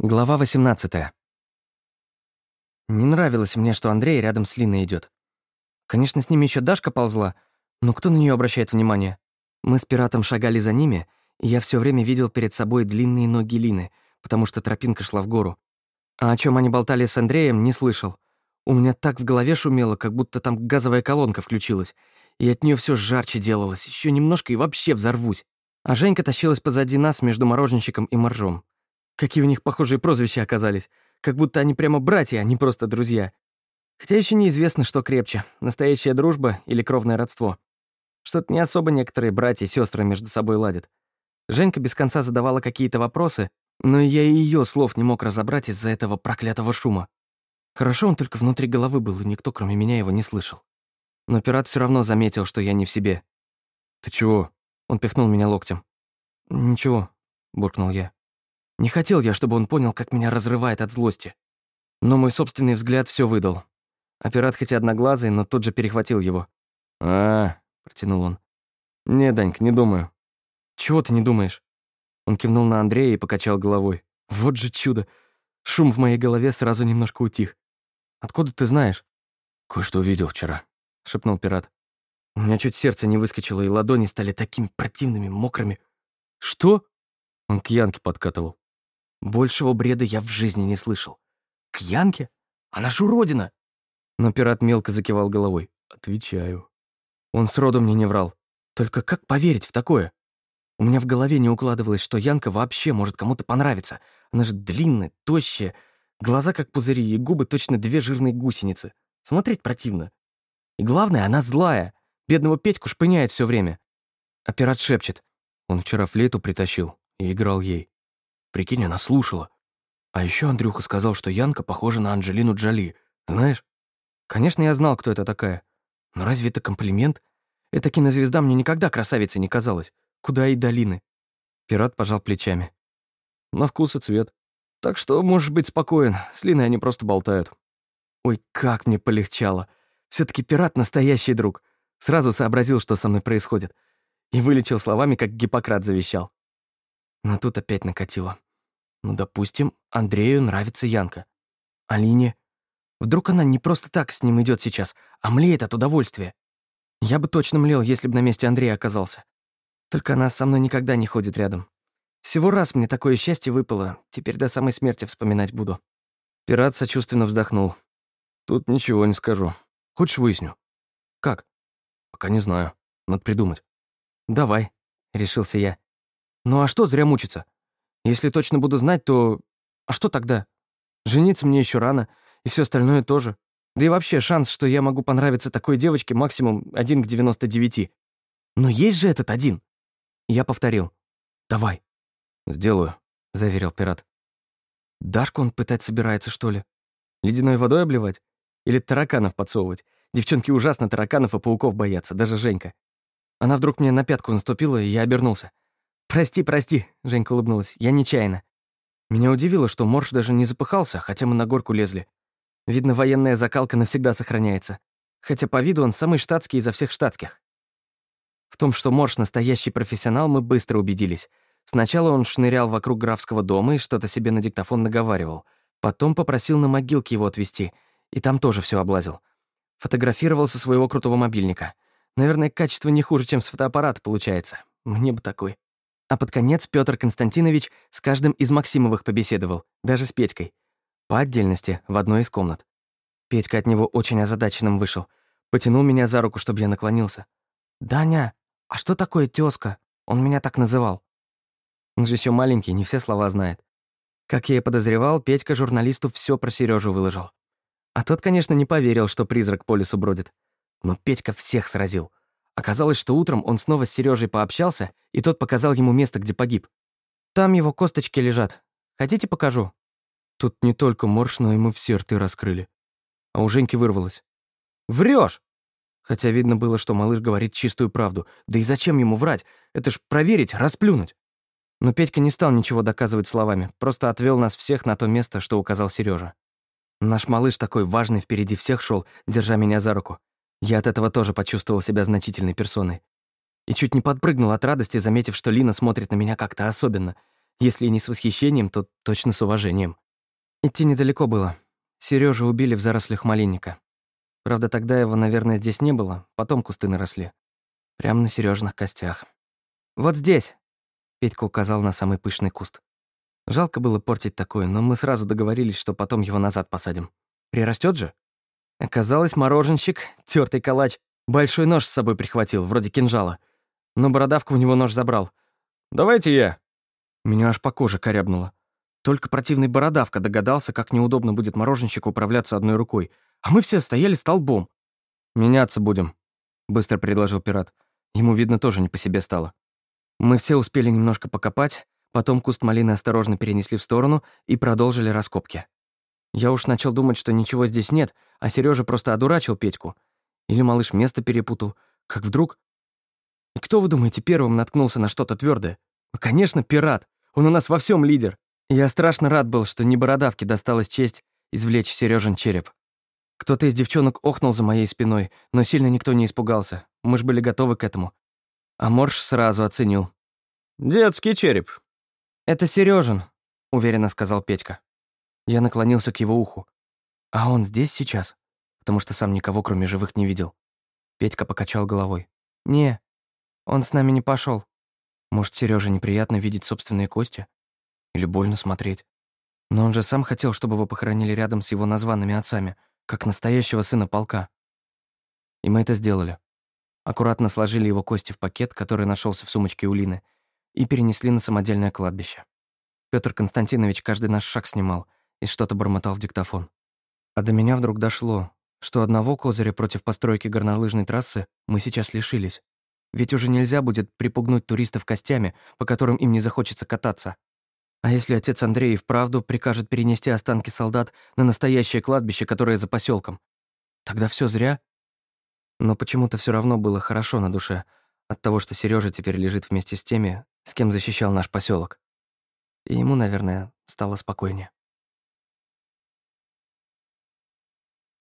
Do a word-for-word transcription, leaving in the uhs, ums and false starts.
Глава восемнадцатая. Не нравилось мне, что Андрей рядом с Линой идет. Конечно, с ними еще Дашка ползла, но кто на нее обращает внимание? Мы с пиратом шагали за ними, и я все время видел перед собой длинные ноги Лины, потому что тропинка шла в гору. А о чем они болтали с Андреем, не слышал. У меня так в голове шумело, как будто там газовая колонка включилась, и от нее все жарче делалось, еще немножко и вообще взорвусь. А Женька тащилась позади нас между мороженщиком и моржом. Какие у них похожие прозвища оказались. Как будто они прямо братья, а не просто друзья. Хотя еще неизвестно, что крепче, настоящая дружба или кровное родство. Что-то не особо некоторые братья и сестры между собой ладят. Женька без конца задавала какие-то вопросы, но я и ее слов не мог разобрать из-за этого проклятого шума. Хорошо он только внутри головы был, и никто, кроме меня, его не слышал. Но пират все равно заметил, что я не в себе. «Ты чего?» — он пихнул меня локтем. «Ничего», — буркнул я. Не хотел я, чтобы он понял, как меня разрывает от злости. Но мой собственный взгляд все выдал. А пират хоть и одноглазый, но тут же перехватил его. а протянул он. «Не, Данька, не думаю». «Чего ты не думаешь?» Он кивнул на Андрея и покачал головой. «Вот же чудо! Шум в моей голове сразу немножко утих. Откуда ты знаешь?» «Кое-что увидел вчера», — шепнул пират. У меня чуть сердце не выскочило, и ладони стали такими противными, мокрыми. «Что?» Он к Янке подкатывал. Большего бреда я в жизни не слышал. К Янке? Она ж уродина! Но пират мелко закивал головой. Отвечаю. Он сроду мне не врал. Только как поверить в такое? У меня в голове не укладывалось, что Янка вообще может кому-то понравиться. Она же длинная, тощая, глаза как пузыри и губы точно две жирные гусеницы. Смотреть противно. И главное, она злая. Бедного Петьку шпыняет все время. А пират шепчет. Он вчера флейту притащил и играл ей. Прикинь, она слушала. А еще Андрюха сказал, что Янка похожа на Анджелину Джоли. Знаешь? Конечно, я знал, кто это такая. Но разве это комплимент? Эта кинозвезда мне никогда красавицей не казалась. Куда и долины. Пират пожал плечами. На вкус и цвет. Так что можешь быть спокоен. С Линой они просто болтают. Ой, как мне полегчало. Все-таки пират настоящий друг. Сразу сообразил, что со мной происходит. И вылечил словами, как Гиппократ завещал. Но тут опять накатило. Ну, допустим, Андрею нравится Янка. А Лине? Вдруг она не просто так с ним идет сейчас, а млеет от удовольствия. Я бы точно млел, если бы на месте Андрея оказался. Только она со мной никогда не ходит рядом. Всего раз мне такое счастье выпало, теперь до самой смерти вспоминать буду. Пират сочувственно вздохнул. Тут ничего не скажу. Хочешь, выясню? Как? Пока не знаю. Надо придумать. Давай, решился я. Ну а что зря мучиться? Если точно буду знать, то... А что тогда? Жениться мне еще рано, и все остальное тоже. Да и вообще шанс, что я могу понравиться такой девочке, максимум один к девяноста девяти. Но есть же этот один. Я повторил. Давай. Сделаю, заверил пират. Дашку он пытать собирается, что ли? Ледяной водой обливать? Или тараканов подсовывать? Девчонки ужасно тараканов и пауков боятся, даже Женька. Она вдруг мне на пятку наступила, и я обернулся. «Прости, прости», — Женька улыбнулась, — «я нечаянно». Меня удивило, что морж даже не запыхался, хотя мы на горку лезли. Видно, военная закалка навсегда сохраняется. Хотя по виду он самый штатский изо всех штатских. В том, что морж настоящий профессионал, мы быстро убедились. Сначала он шнырял вокруг графского дома и что-то себе на диктофон наговаривал. Потом попросил на могилки его отвезти, и там тоже все облазил. Фотографировал со своего крутого мобильника. Наверное, качество не хуже, чем с фотоаппарата получается. Мне бы такой. А под конец Петр Константинович с каждым из Максимовых побеседовал, даже с Петькой. По отдельности, в одной из комнат. Петька от него очень озадаченным вышел. Потянул меня за руку, чтобы я наклонился. «Даня, а что такое тёзка? Он меня так называл». Он же еще маленький, не все слова знает. Как я и подозревал, Петька журналисту все про Сережу выложил. А тот, конечно, не поверил, что призрак по лесу бродит. Но Петька всех сразил. Оказалось, что утром он снова с Сережей пообщался, и тот показал ему место, где погиб. Там его косточки лежат. Хотите, покажу? Тут не только морж, но и мы все рты раскрыли. А у Женьки вырвалось. Врешь! Хотя видно было, что малыш говорит чистую правду. Да и зачем ему врать? Это ж проверить, расплюнуть. Но Петька не стал ничего доказывать словами, просто отвел нас всех на то место, что указал Сережа. Наш малыш такой важный впереди всех шел, держа меня за руку. Я от этого тоже почувствовал себя значительной персоной. И чуть не подпрыгнул от радости, заметив, что Лина смотрит на меня как-то особенно. Если и не с восхищением, то точно с уважением. Идти недалеко было. Сережу убили в зарослях малинника. Правда, тогда его, наверное, здесь не было, потом кусты наросли. Прямо на Сережных костях. «Вот здесь!» — Петька указал на самый пышный куст. Жалко было портить такое, но мы сразу договорились, что потом его назад посадим. Прирастет же? Оказалось, мороженщик, тёртый калач, большой нож с собой прихватил, вроде кинжала. Но бородавка у него нож забрал. «Давайте я!» Меня аж по коже корябнуло. Только противный бородавка догадался, как неудобно будет мороженщику управляться одной рукой. А мы все стояли столбом. «Меняться будем», — быстро предложил пират. Ему, видно, тоже не по себе стало. Мы все успели немножко покопать, потом куст малины осторожно перенесли в сторону и продолжили раскопки. Я уж начал думать, что ничего здесь нет, а Сережа просто одурачил Петьку. Или малыш место перепутал. Как вдруг... И кто, вы думаете, первым наткнулся на что-то твердое? Ну, конечно, пират. Он у нас во всем лидер. Я страшно рад был, что не бородавке досталась честь извлечь Сережин череп. Кто-то из девчонок охнул за моей спиной, но сильно никто не испугался. Мы ж были готовы к этому. А Морж сразу оценил. «Детский череп». «Это Сережин», — уверенно сказал Петька. Я наклонился к его уху. «А он здесь сейчас?» Потому что сам никого, кроме живых, не видел. Петька покачал головой. «Не, он с нами не пошел. Может, Сереже неприятно видеть собственные кости? Или больно смотреть? Но он же сам хотел, чтобы его похоронили рядом с его названными отцами, как настоящего сына полка. И мы это сделали. Аккуратно сложили его кости в пакет, который нашелся в сумочке у Лины, и перенесли на самодельное кладбище. Петр Константинович каждый наш шаг снимал и что-то бормотал в диктофон. А до меня вдруг дошло, что одного козыря против постройки горнолыжной трассы мы сейчас лишились. Ведь уже нельзя будет припугнуть туристов костями, по которым им не захочется кататься. А если отец Андрей вправду прикажет перенести останки солдат на настоящее кладбище, которое за поселком, тогда все зря. Но почему-то все равно было хорошо на душе от того, что Сережа теперь лежит вместе с теми, с кем защищал наш поселок. И ему, наверное, стало спокойнее.